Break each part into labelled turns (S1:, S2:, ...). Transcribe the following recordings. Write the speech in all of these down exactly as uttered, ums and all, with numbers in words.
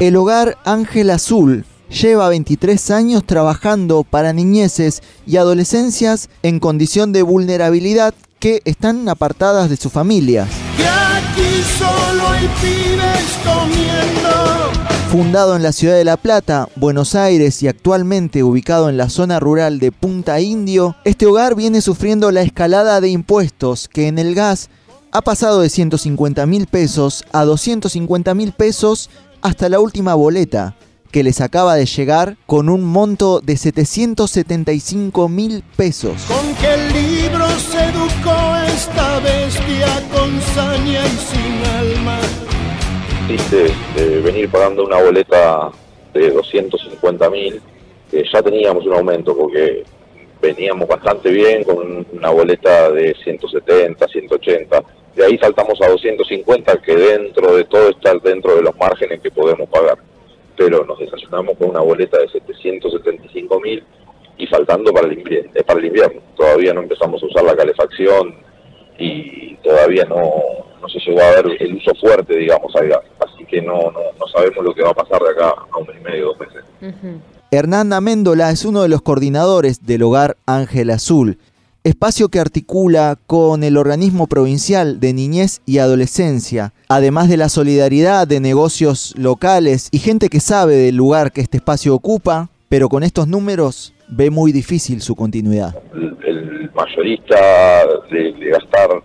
S1: El Hogar Ángel Azul lleva veintitrés años trabajando para niñeces y adolescencias en condición de vulnerabilidad que están apartadas de sus familias.
S2: Que aquí solo hay pibes comiendo.
S1: Fundado en la ciudad de La Plata, Buenos Aires y actualmente ubicado en la zona rural de Punta Indio, este hogar viene sufriendo la escalada de impuestos que en el gas ha pasado de ciento cincuenta mil pesos a doscientos cincuenta mil pesos hasta la última boleta, que les acaba de llegar con un monto de setecientos setenta y cinco mil pesos.
S2: ¿Con qué libro se educó esta bestia con saña y sin alma?
S3: Dice eh, venir pagando una boleta de doscientos cincuenta mil, que ya teníamos un aumento porque veníamos bastante bien con una boleta de ciento setenta, ciento ochenta, de ahí saltamos a doscientos cincuenta, que dentro de todo está dentro de los márgenes que podemos pagar, pero nos desayunamos con una boleta de setecientos setenta y cinco mil y faltando para el, invierno, eh, para el invierno. Todavía no empezamos a usar la calefacción y todavía no, no se llegó a ver el uso fuerte, digamos, al gas. Así que no, no, no sabemos lo que va a pasar de acá a un mes y medio, dos meses.
S1: Uh-huh. Hernán Amendola es uno de los coordinadores del Hogar Ángel Azul, espacio que articula con el organismo provincial de niñez y adolescencia, además de la solidaridad de negocios locales y gente que sabe del lugar que este espacio ocupa, pero con estos números ve muy difícil su continuidad.
S3: El, el mayorista de, de gastar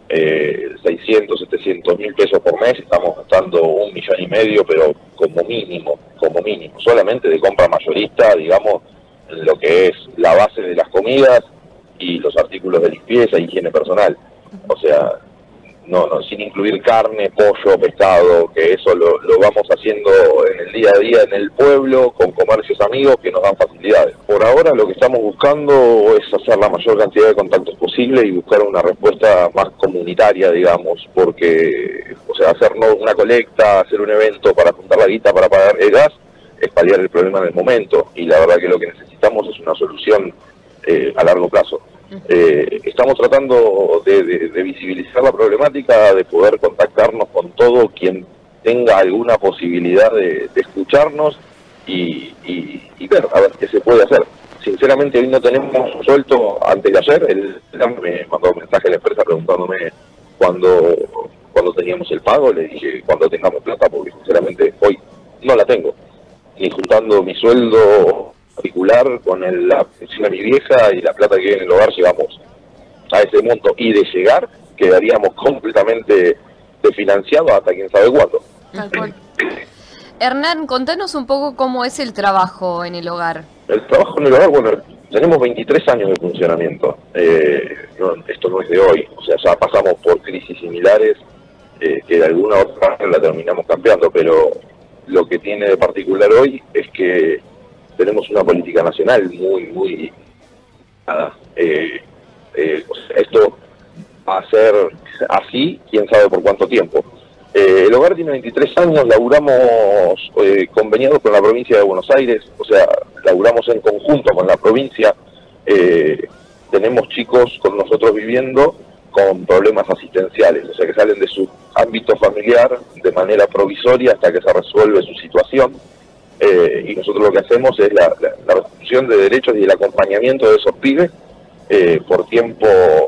S3: eh, seiscientos, setecientos mil pesos por mes, estamos gastando un millón y medio, pero como mínimo, como mínimo, solamente de compra mayorista, digamos, en lo que es la base de las comidas y los artículos de limpieza e higiene personal. O sea, no, no, sin incluir carne, pollo, pescado, que eso lo, lo vamos haciendo en el día a día en el pueblo, con comercios amigos que nos dan facilidades. Por ahora lo que estamos buscando es hacer la mayor cantidad de contactos posible y buscar una respuesta más comunitaria, digamos, porque, o sea, hacernos una colecta, hacer un evento para juntar la guita para pagar el gas, es paliar el problema en el momento, y la verdad que lo que necesitamos es una solución eh, a largo plazo. Eh, estamos tratando de, de, de visibilizar la problemática, de poder contactarnos con todo quien tenga alguna posibilidad de, de escucharnos y, y, y ver a ver qué se puede hacer. Sinceramente hoy no tenemos suelto. Antes de ayer él me mandó un mensaje a la empresa preguntándome cuándo, cuándo teníamos el pago. Le dije cuando tengamos plata, porque sinceramente hoy no la tengo, ni juntando mi sueldo particular con el, la pensión de mi vieja y la plata que hay en el hogar llegamos a ese monto, y de llegar quedaríamos completamente desfinanciados hasta quién sabe cuándo.
S4: Tal cual. Hernán, contanos un poco cómo es el trabajo en el hogar.
S3: El trabajo en el hogar, bueno, tenemos veintitrés años de funcionamiento. Eh, no, esto no es de hoy, o sea, ya pasamos por crisis similares eh, que de alguna u otra manera la terminamos cambiando, pero lo que tiene de particular hoy es que tenemos una política nacional muy, muy... Nada, eh, eh, o sea, esto va a ser así, quién sabe por cuánto tiempo. Eh, el hogar tiene veintitrés años, laburamos eh, conveniados con la provincia de Buenos Aires, o sea, laburamos en conjunto con la provincia. Eh, tenemos chicos con nosotros viviendo con problemas asistenciales, o sea, que salen de su ámbito familiar de manera provisoria hasta que se resuelve su situación. Eh, y nosotros lo que hacemos es la, la, la restitución de derechos y el acompañamiento de esos pibes. Eh, por tiempo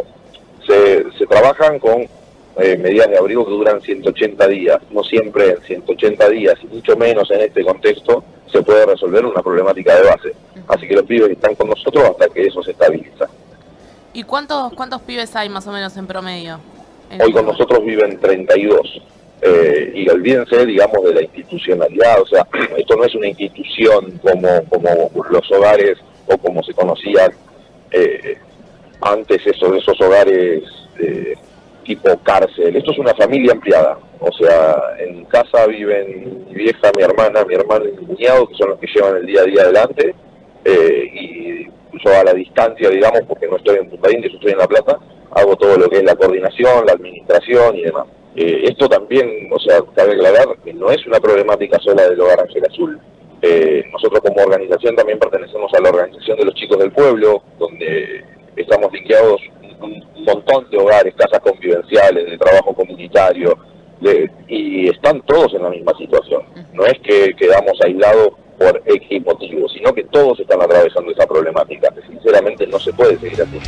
S3: se, se trabajan con eh, medidas de abrigo que duran ciento ochenta días, no siempre en ciento ochenta días y mucho menos en este contexto se puede resolver una problemática de base. Así que los pibes están con nosotros hasta que eso se estabiliza.
S5: ¿Y cuántos cuántos pibes hay más o menos en promedio? En
S3: Hoy con nosotros viven treinta y dos. Eh, y olvídense, digamos, de la institucionalidad. O sea, esto no es una institución como, como los hogares o como se conocían eh, antes, esos, esos hogares eh, tipo cárcel. Esto es una familia ampliada. O sea, en casa viven mi vieja, mi hermana, mi hermano y mi cuñado, que son los que llevan el día a día adelante. Eh, y yo a la distancia, digamos, porque no estoy en Punta Indio, yo estoy en La Plata, hago todo lo que es la coordinación, la administración y demás. Eh, esto también, o sea, cabe aclarar que no es una problemática sola del Hogar Ángel Azul. Eh, nosotros como organización también pertenecemos a la Organización de los Chicos del Pueblo, donde estamos linkeados un, un montón de hogares, casas convivenciales, de trabajo comunitario, de, y están todos en la misma situación. No es que quedamos aislados por X motivo, sino que todos están atravesando esa problemática. Sinceramente no se puede seguir así.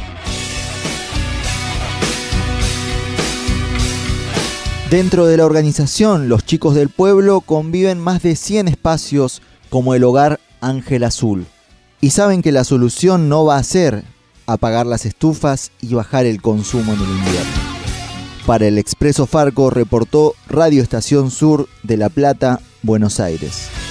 S1: Dentro de la organización, los chicos del pueblo conviven más de cien espacios como el hogar Ángel Azul. Y saben que la solución no va a ser apagar las estufas y bajar el consumo en el invierno. Para el Expreso Farco reportó Radio Estación Sur de La Plata, Buenos Aires.